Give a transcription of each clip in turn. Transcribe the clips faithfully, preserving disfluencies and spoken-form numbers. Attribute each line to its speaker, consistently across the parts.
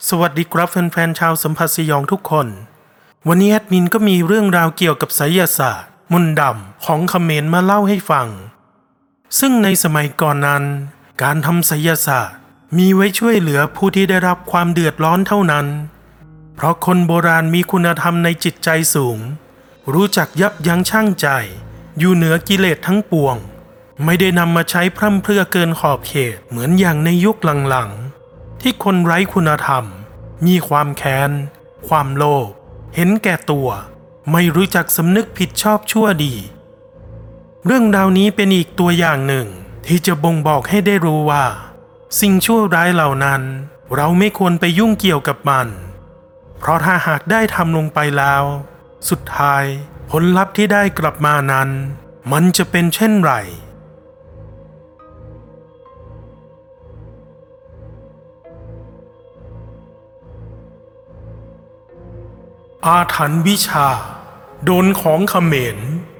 Speaker 1: สวัสดีครับแฟนๆชาวสัมผัสสยองทุกคนวันนี้แอดมินก็มีเรื่องราวเกี่ยวกับไสยศาสตร์มนต์ดำของเขมรมาเล่าให้ฟังซึ่งในสมัยก่อนนั้นการทำไสยศาสตร์มีไว้ช่วยเหลือผู้ที่ได้รับความเดือดร้อนเท่านั้นเพราะคนโบราณมีคุณธรรมในจิตใจสูงรู้จักยับยั้งชั่งใจอยู่เหนือกิเลสทั้งปวงไม่ได้นำมาใช้พร่ำเพรื่อเกินขอบเขตเหมือนอย่างในยุคหลังๆที่คนไร้คุณธรรมมีความแค้นความโลภเห็นแก่ตัวไม่รู้จักสำนึกผิดชอบชั่วดีเรื่องราวนี้เป็นอีกตัวอย่างหนึ่งที่จะบ่งบอกให้ได้รู้ว่าสิ่งชั่วร้ายเหล่านั้นเราไม่ควรไปยุ่งเกี่ยวกับมันเพราะถ้าหากได้ทำลงไปแล้วสุดท้ายผลลัพธ์ที่ได้กลับมานั้นมันจะเป็นเช่นไรอาถรรพ์วิชาโดนของเขมร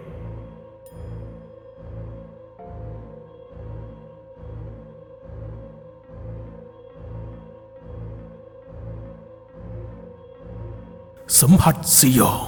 Speaker 1: สัมผัสสยอง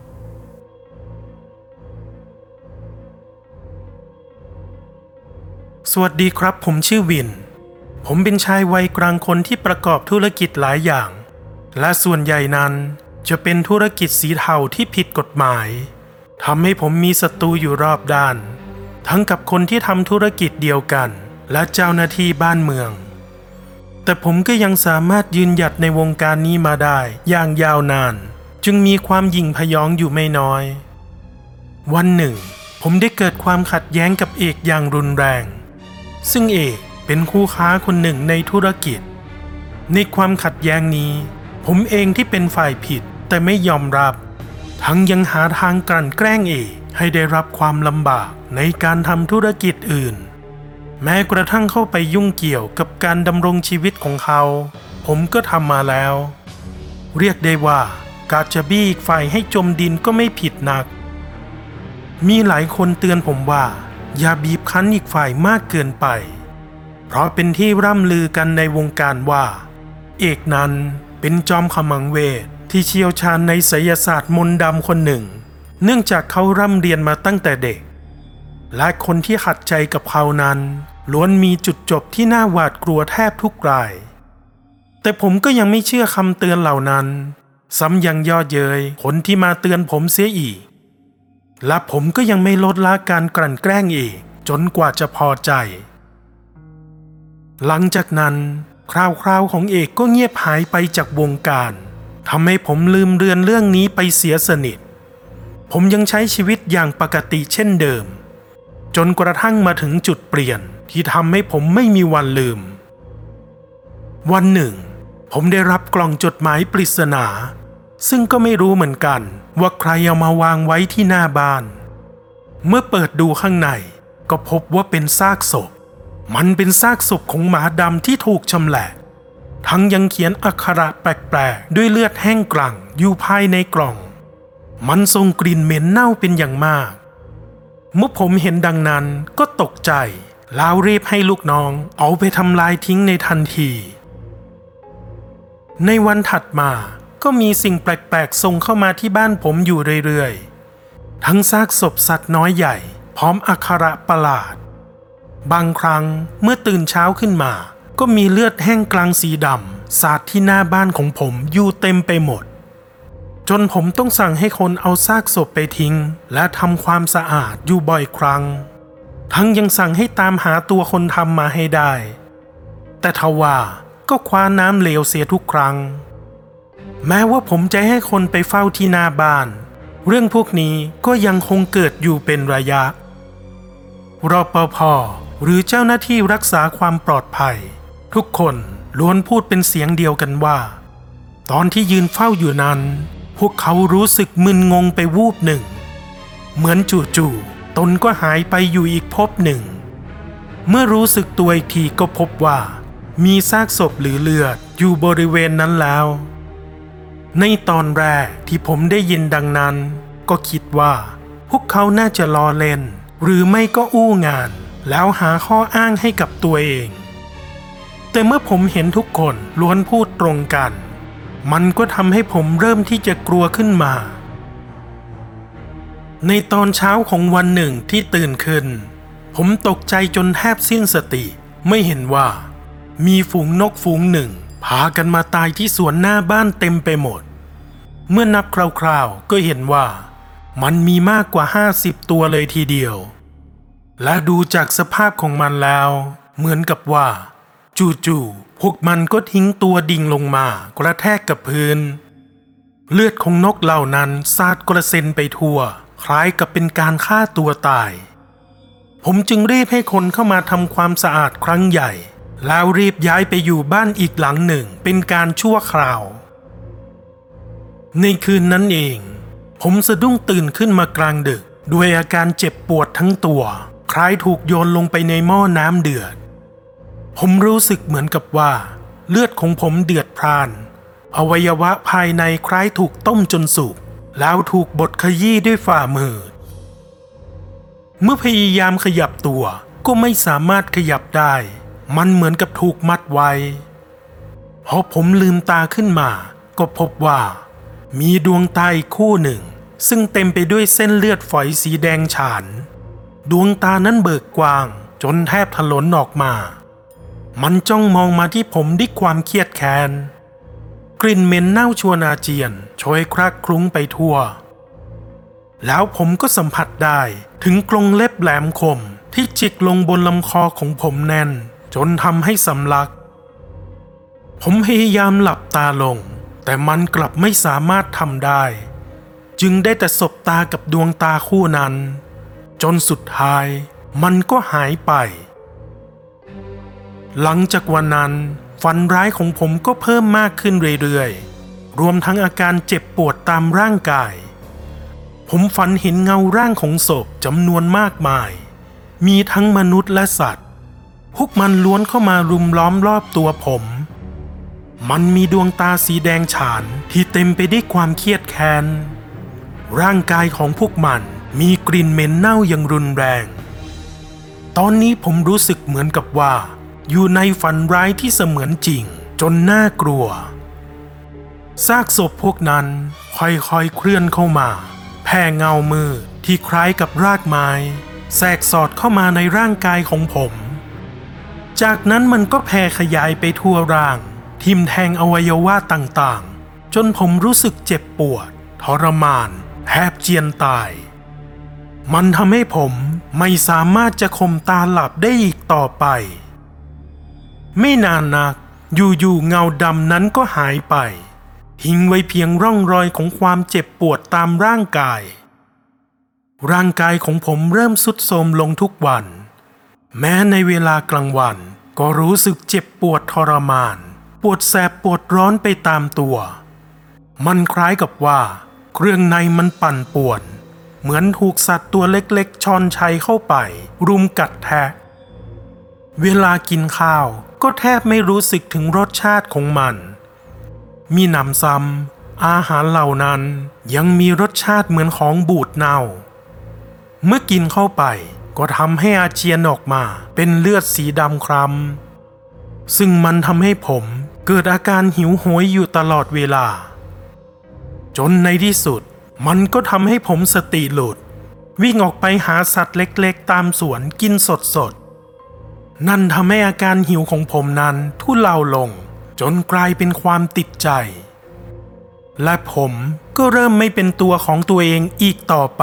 Speaker 1: สวัสดีครับผมชื่อวินผมเป็นชายวัยกลางคนที่ประกอบธุรกิจหลายอย่างและส่วนใหญ่นั้นจะเป็นธุรกิจสีเทาที่ผิดกฎหมายทำให้ผมมีศัตรูอยู่รอบด้านทั้งกับคนที่ทำธุรกิจเดียวกันและเจ้าหน้าที่บ้านเมืองแต่ผมก็ยังสามารถยืนหยัดในวงการนี้มาได้อย่างยาวนานจึงมีความหยิ่งพยองอยู่ไม่น้อยวันหนึ่งผมได้เกิดความขัดแย้งกับเอกอย่างรุนแรงซึ่งเอกเป็นคู่ค้าคนหนึ่งในธุรกิจในความขัดแย้งนี้ผมเองที่เป็นฝ่ายผิดแต่ไม่ยอมรับทั้งยังหาทางกลั่นแกล้งเอกให้ได้รับความลำบากในการทำธุรกิจอื่นแม้กระทั่งเข้าไปยุ่งเกี่ยวกับการดำรงชีวิตของเขาผมก็ทำมาแล้วเรียกได้ว่ากาจะบี้อีกฝ่ายให้จมดินก็ไม่ผิดนักมีหลายคนเตือนผมว่าอย่าบีบคั้นอีกฝ่ายมากเกินไปเพราะเป็นที่ร่ำลือกันในวงการว่าเอกนั้นเป็นจอมขมังเวทที่เชี่ยวชาญในไสยศาสตร์มนต์ดำคนหนึ่งเนื่องจากเขาร่ำเรียนมาตั้งแต่เด็กและคนที่ขัดใจกับเขานั้นล้วนมีจุดจบที่น่าหวาดกลัวแทบทุกรายแต่ผมก็ยังไม่เชื่อคำเตือนเหล่านั้นซ้ำยังย่อเย้ยคนที่มาเตือนผมเสียอีกและผมก็ยังไม่ลดละการกลั่นแกล้งอีกจนกว่าจะพอใจหลังจากนั้นคราวๆของเอกก็เงียบหายไปจากวงการทำให้ผมลืมเรือนเรื่องนี้ไปเสียสนิทผมยังใช้ชีวิตอย่างปกติเช่นเดิมจนกระทั่งมาถึงจุดเปลี่ยนที่ทำให้ผมไม่มีวันลืมวันหนึ่งผมได้รับกล่องจดหมายปริศนาซึ่งก็ไม่รู้เหมือนกันว่าใครเอามาวางไว้ที่หน้าบ้านเมื่อเปิดดูข้างในก็พบว่าเป็นซากศพมันเป็นซากศพของหมาดำที่ถูกชำแหละทั้งยังเขียนอักขระแปลกๆด้วยเลือดแห้งกลั่งอยู่ภายในกล่องมันส่งกลิ่นเหม็นเน่าเป็นอย่างมากเมื่อผมเห็นดังนั้นก็ตกใจแล้วรีบให้ลูกน้องเอาไปทำลายทิ้งในทันทีในวันถัดมาก็มีสิ่งแปลกๆส่งเข้ามาที่บ้านผมอยู่เรื่อยๆทั้งซากศพสัตว์น้อยใหญ่พร้อมอักขระประหลาดบางครั้งเมื่อตื่นเช้าขึ้นมาก็มีเลือดแห้งกลางสีดำสาดที่หน้าบ้านของผมอยู่เต็มไปหมดจนผมต้องสั่งให้คนเอาซากศพไปทิ้งและทำความสะอาดอยู่บ่อยครั้งทั้งยังสั่งให้ตามหาตัวคนทำมาให้ได้แต่ทว่าก็คว้าน้ำเหลวเสียทุกครั้งแม้ว่าผมจะให้คนไปเฝ้าที่หน้าบ้านเรื่องพวกนี้ก็ยังคงเกิดอยู่เป็นระยะรปภ.หรือเจ้าหน้าที่รักษาความปลอดภัยทุกคนล้วนพูดเป็นเสียงเดียวกันว่าตอนที่ยืนเฝ้าอยู่นั้นพวกเขารู้สึกมึนงงไปวูบหนึ่งเหมือนจู่ๆตนก็หายไปอยู่อีกภพหนึ่งเมื่อรู้สึกตัวอีกทีก็พบว่ามีซากศพหรือเลือดอยู่บริเวณนั้นแล้วในตอนแรกที่ผมได้ยินดังนั้นก็คิดว่าพวกเขาน่าจะล้อเล่นหรือไม่ก็อู้งานแล้วหาข้ออ้างให้กับตัวเองแต่เมื่อผมเห็นทุกคนล้วนพูดตรงกันมันก็ทำให้ผมเริ่มที่จะกลัวขึ้นมาในตอนเช้าของวันหนึ่งที่ตื่นขึ้นผมตกใจจนแทบสิ้นสติไม่เห็นว่ามีฝูงนกฝูงหนึ่งพากันมาตายที่สวนหน้าบ้านเต็มไปหมดเมื่อนับคร่าวๆก็เห็นว่ามันมีมากกว่าห้าสิบตัวเลยทีเดียวและดูจากสภาพของมันแล้วเหมือนกับว่าจู่ๆพวกมันก็ทิ้งตัวดิ่งลงมากระแทกกับพื้นเลือดของนกเหล่านั้นสาดกระเซ็นไปทั่วคล้ายกับเป็นการฆ่าตัวตายผมจึงรีบให้คนเข้ามาทำความสะอาดครั้งใหญ่แล้วรีบย้ายไปอยู่บ้านอีกหลังหนึ่งเป็นการชั่วคราวในคืนนั้นเองผมสะดุ้งตื่นขึ้นมากลางดึกด้วยอาการเจ็บปวดทั้งตัวคล้ายถูกโยนลงไปในหม้อน้ำเดือดผมรู้สึกเหมือนกับว่าเลือดของผมเดือดพล่านอวัยวะภายในคล้ายถูกต้มจนสุกแล้วถูกบดขยี้ด้วยฝ่ามือเมื่อพยายามขยับตัวก็ไม่สามารถขยับได้มันเหมือนกับถูกมัดไว้พอผมลืมตาขึ้นมาก็พบว่ามีดวงตาอีกคู่หนึ่งซึ่งเต็มไปด้วยเส้นเลือดฝอยสีแดงฉานดวงตานั้นเบิกกว้างจนแทบถลนออกมามันจ้องมองมาที่ผมด้วยความเครียดแค้นกลิ่นเหม็นเน่าชวนอาเจียนโชยคลักคลุ้งไปทั่วแล้วผมก็สัมผัสได้ถึงกรงเล็บแหลมคมที่จิกลงบนลำคอของผมแน่นจนทำให้สำลักผมพยายามหลับตาลงแต่มันกลับไม่สามารถทำได้จึงได้แต่สบตากับดวงตาคู่นั้นจนสุดท้ายมันก็หายไปหลังจากวันนั้นฝันร้ายของผมก็เพิ่มมากขึ้นเรื่อยๆรวมทั้งอาการเจ็บปวดตามร่างกายผมฝันเห็นเงาร่างของศพจำนวนมากมายมีทั้งมนุษย์และสัตว์พวกมันล้วนเข้ามารุมล้อมรอบตัวผมมันมีดวงตาสีแดงฉานที่เต็มไปด้วยความเครียดแค้นร่างกายของพวกมันมีกลิ่นเหม็นเน่าอย่างรุนแรงตอนนี้ผมรู้สึกเหมือนกับว่าอยู่ในฝันร้ายที่เสมือนจริงจนน่ากลัวซากศพพวกนั้นค่อยๆเคลื่อนเข้ามาแผ่เงามืดที่คล้ายกับรากไม้แทรกสอดเข้ามาในร่างกายของผมจากนั้นมันก็แผ่ขยายไปทั่วร่างทิ่มแทงอวัยวะต่างๆจนผมรู้สึกเจ็บปวดทรมานแทบเจียนตายมันทำให้ผมไม่สามารถจะข่มตาหลับได้อีกต่อไปไม่นานนักอยู่ๆเงาดำนั้นก็หายไปทิ้งไว้เพียงร่องรอยของความเจ็บปวดตามร่างกายร่างกายของผมเริ่มทรุดโทรมลงทุกวันแม้ในเวลากลางวันก็รู้สึกเจ็บปวดทรมานปวดแสบปวดร้อนไปตามตัวมันคล้ายกับว่าเครื่องในมันปั่นป่วนเหมือนถูกสัตว์ตัวเล็กๆช้อนชัยเข้าไปรุมกัดแทะเวลากินข้าวก็แทบไม่รู้สึกถึงรสชาติของมันมีหนำซ้ำอาหารเหล่านั้นยังมีรสชาติเหมือนของบูดเน่าเมื่อกินเข้าไปก็ทำให้อาเจียนออกมาเป็นเลือดสีดำคล้ำซึ่งมันทำให้ผมเกิดอาการหิวโหยอยู่ตลอดเวลาจนในที่สุดมันก็ทำให้ผมสติหลุดวิ่งออกไปหาสัตว์เล็กๆตามสวนกินสดๆนั่นทำให้อาการหิวของผมนั้นทุเลาลงจนกลายเป็นความติดใจและผมก็เริ่มไม่เป็นตัวของตัวเองอีกต่อไป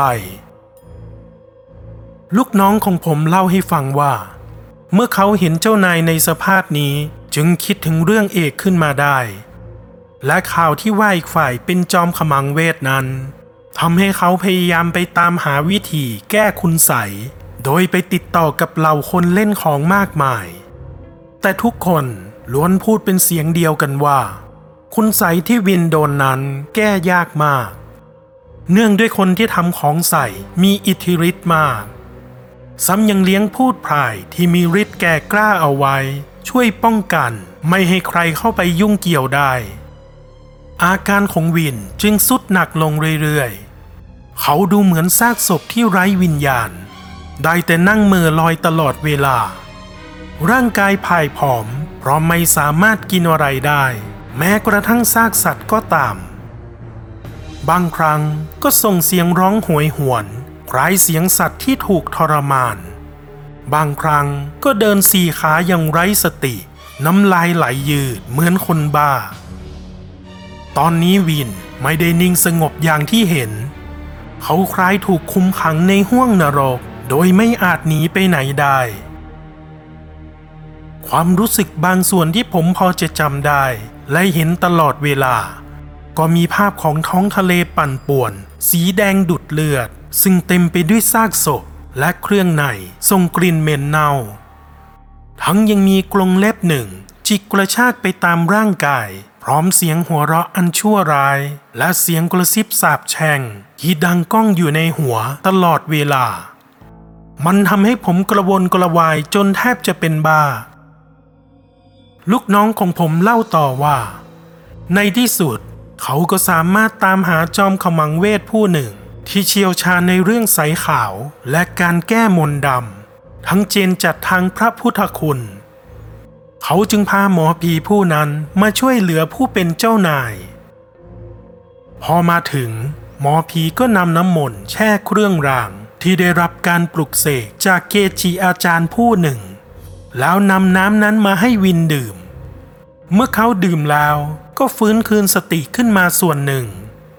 Speaker 1: ลูกน้องของผมเล่าให้ฟังว่าเมื่อเขาเห็นเจ้านายในสภาพนี้จึงคิดถึงเรื่องเอกขึ้นมาได้และข่าวที่ว่าอีกฝ่ายเป็นจอมขมังเวทนั้นทำให้เขาพยายามไปตามหาวิธีแก้คุณไสยโดยไปติดต่อกับเหล่าคนเล่นของมากมายแต่ทุกคนล้วนพูดเป็นเสียงเดียวกันว่าคุณไสยที่วินโดนนั้นแก้ยากมากเนื่องด้วยคนที่ทำของใส่มีอิทธิฤทธิ์มากซ้ำยังเลี้ยงพูดพร่ายที่มีฤทธิ์แก่กล้าเอาไว้ช่วยป้องกันไม่ให้ใครเข้าไปยุ่งเกี่ยวได้อาการของวินจึงทรุดหนักลงเรื่อยๆเขาดูเหมือนซากศพที่ไร้วิญญาณได้แต่นั่งเหม่อลอยตลอดเวลาร่างกายพ่ายผอมเพราะไม่สามารถกินอะไรได้แม้กระทั่งซากสัตว์ก็ตามบางครั้งก็ส่งเสียงร้องโหยหวนคล้ายเสียงสัตว์ที่ถูกทรมานบางครั้งก็เดินสี่ขาอย่างไร้สติน้ำลายไหลยืดเหมือนคนบ้าตอนนี้วินไม่ได้นิ่งสงบอย่างที่เห็นเขาคล้ายถูกคุมขังในห้วงนรกโดยไม่อาจหนีไปไหนได้ความรู้สึกบางส่วนที่ผมพอจะจำได้และเห็นตลอดเวลาก็มีภาพของท้องทะเลปั่นป่วนสีแดงดุดเลือดซึ่งเต็มไปด้วยซากศพและเครื่องในส่งกลิ่นเหม็นเน่าทั้งยังมีกรงเล็บหนึ่งจิกกระชากไปตามร่างกายพร้อมเสียงหัวเราะอันชั่วร้ายและเสียงกระซิบสาปแช่งที่ดังก้องอยู่ในหัวตลอดเวลามันทำให้ผมกระวนกระวายจนแทบจะเป็นบ้าลูกน้องของผมเล่าต่อว่าในที่สุดเขาก็สามารถตามหาจอมขมังเวทผู้หนึ่งที่เชี่ยวชาญในเรื่องไสยขาวและการแก้มนต์ดำทั้งเจนจัดทางพระพุทธคุณเขาจึงพาหมอผีผู้นั้นมาช่วยเหลือผู้เป็นเจ้านายพอมาถึงหมอผีก็นำน้ำมนต์แช่เครื่องรางที่ได้รับการปลุกเสกจากเกจิอาจารย์ผู้หนึ่งแล้วนำน้ำนั้นมาให้วินดื่มเมื่อเขาดื่มแล้วก็ฟื้นคืนสติขึ้นมาส่วนหนึ่ง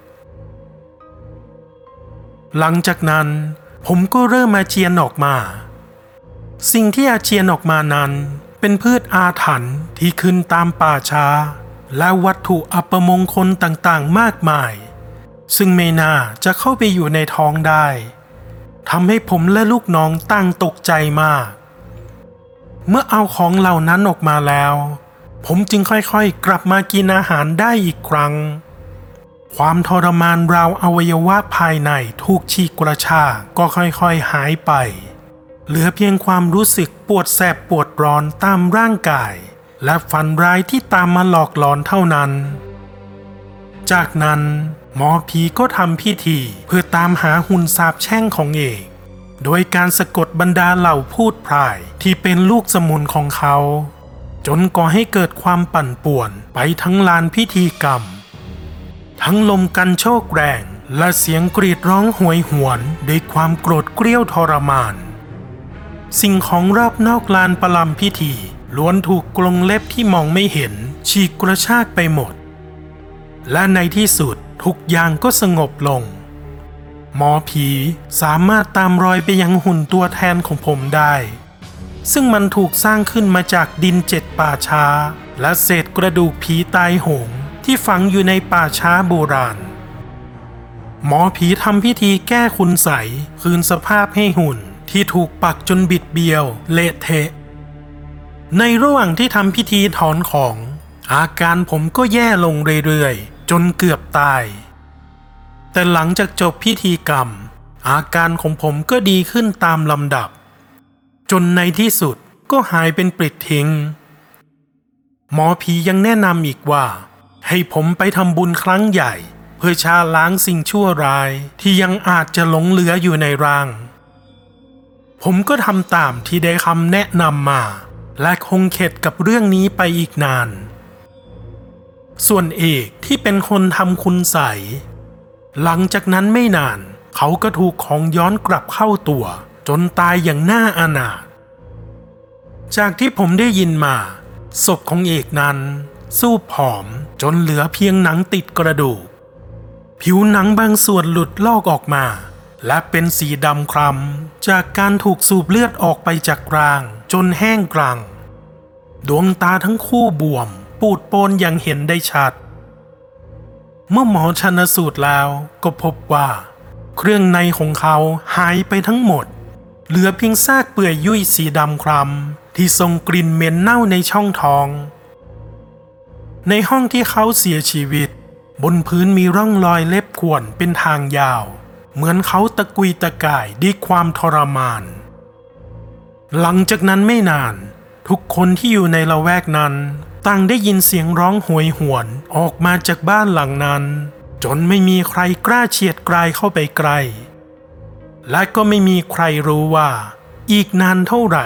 Speaker 1: หลังจากนั้นผมก็เริ่มอาเจียนออกมาสิ่งที่อาเจียนออกมานั้นเป็นพืชอาถรรพ์ที่ขึ้นตามป่าช้าและวัตถุอัปมงคลต่างๆมากมายซึ่งไม่น่าจะเข้าไปอยู่ในท้องได้ทำให้ผมและลูกน้องต่างตกใจมากเมื่อเอาของเหล่านั้นออกมาแล้วผมจึงค่อยๆกลับมากินอาหารได้อีกครั้งความทรมานราวอวัยวะภายในถูกฉีกกระชากก็ค่อยๆหายไปเหลือเพียงความรู้สึกปวดแสบปวดร้อนตามร่างกายและฝันร้ายที่ตามมาหลอกหลอนเท่านั้นจากนั้นหมอผีก็ทำพิธีเพื่อตามหาหุ่นสาปแช่งของเอกโดยการสะกดบรรดาเหล่าพูดพร่ายที่เป็นลูกสมุนของเขาจนก่อให้เกิดความปั่นป่วนไปทั้งลานพิธีกรรมทั้งลมกันโชกแรงและเสียงกรีดร้องโหยหวนด้วยความโกรธเกรี้ยวทรมานสิ่งของรอบนอกลานประลำพิธีล้วนถูกกรงเล็บที่มองไม่เห็นฉีกกระชากไปหมดและในที่สุดทุกอย่างก็สงบลงหมอผีสามารถตามรอยไปยังหุ่นตัวแทนของผมได้ซึ่งมันถูกสร้างขึ้นมาจากดินเจ็ดป่าช้าและเศษกระดูกผีตายโหงที่ฝังอยู่ในป่าช้าโบราณหมอผีทำพิธีแก้คุณไสยคืนสภาพให้หุ่นที่ถูกปักจนบิดเบี้ยวเละเทะในระหว่างที่ทำพิธีถอนของอาการผมก็แย่ลงเรื่อยๆจนเกือบตายแต่หลังจากจบพิธีกรรมอาการของผมก็ดีขึ้นตามลำดับจนในที่สุดก็หายเป็นปลิดทิ้งหมอผียังแนะนำอีกว่าให้ผมไปทำบุญครั้งใหญ่เพื่อชาล้างสิ่งชั่วร้ายที่ยังอาจจะหลงเหลืออยู่ในร่างผมก็ทำตามที่ได้คำแนะนำมาและคงเข็ดกับเรื่องนี้ไปอีกนานส่วนเอกที่เป็นคนทำคุณไสยหลังจากนั้นไม่นานเขาก็ถูกของย้อนกลับเข้าตัวจนตายอย่างน่าอนาถจากที่ผมได้ยินมาศพของเอกนั้นสู้ผอมจนเหลือเพียงหนังติดกระดูกผิวหนังบางส่วนหลุดลอกออกมาและเป็นสีดำคล้ำจากการถูกสูบเลือดออกไปจากร่างจนแห้งกรังดวงตาทั้งคู่บวมปูดโปนอย่างเห็นได้ชัดเมื่อหมอชันสูตรแล้วก็พบว่าเครื่องในของเขาหายไปทั้งหมดเหลือเพียงซากเปื่อยยุ่ยสีดำคล้ำที่ส่งกลิ่นเหม็นเน่าในช่องท้องในห้องที่เขาเสียชีวิตบนพื้นมีร่องรอยเล็บข่วนเป็นทางยาวเหมือนเขาตะกุยตะก่ายด้วยความทรมานหลังจากนั้นไม่นานทุกคนที่อยู่ในละแวกนั้นต่างได้ยินเสียงร้องโหยหวนออกมาจากบ้านหลังนั้นจนไม่มีใครกล้าเฉียดไกลเข้าไปใกล้และก็ไม่มีใครรู้ว่าอีกนานเท่าไหร่ท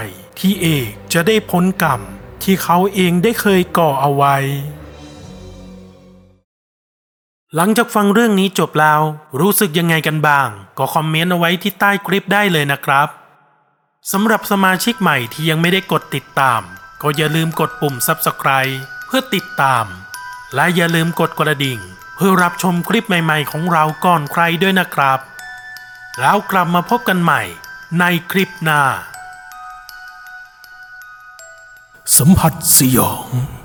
Speaker 1: พี่เอกจะได้พ้นกรรมที่เขาเองได้เคยก่อเอาไว้หลังจากฟังเรื่องนี้จบแล้วรู้สึกยังไงกันบ้างก็คอมเมนต์เอาไว้ที่ใต้คลิปได้เลยนะครับสำหรับสมาชิกใหม่ที่ยังไม่ได้กดติดตามก็อย่าลืมกดปุ่ม ซับสไครบ์ เพื่อติดตามและอย่าลืมกดกระดิ่งเพื่อรับชมคลิปใหม่ๆของเราก่อนใครด้วยนะครับแล้วกลับมาพบกันใหม่ในคลิปหน้าสัมผัสสยอง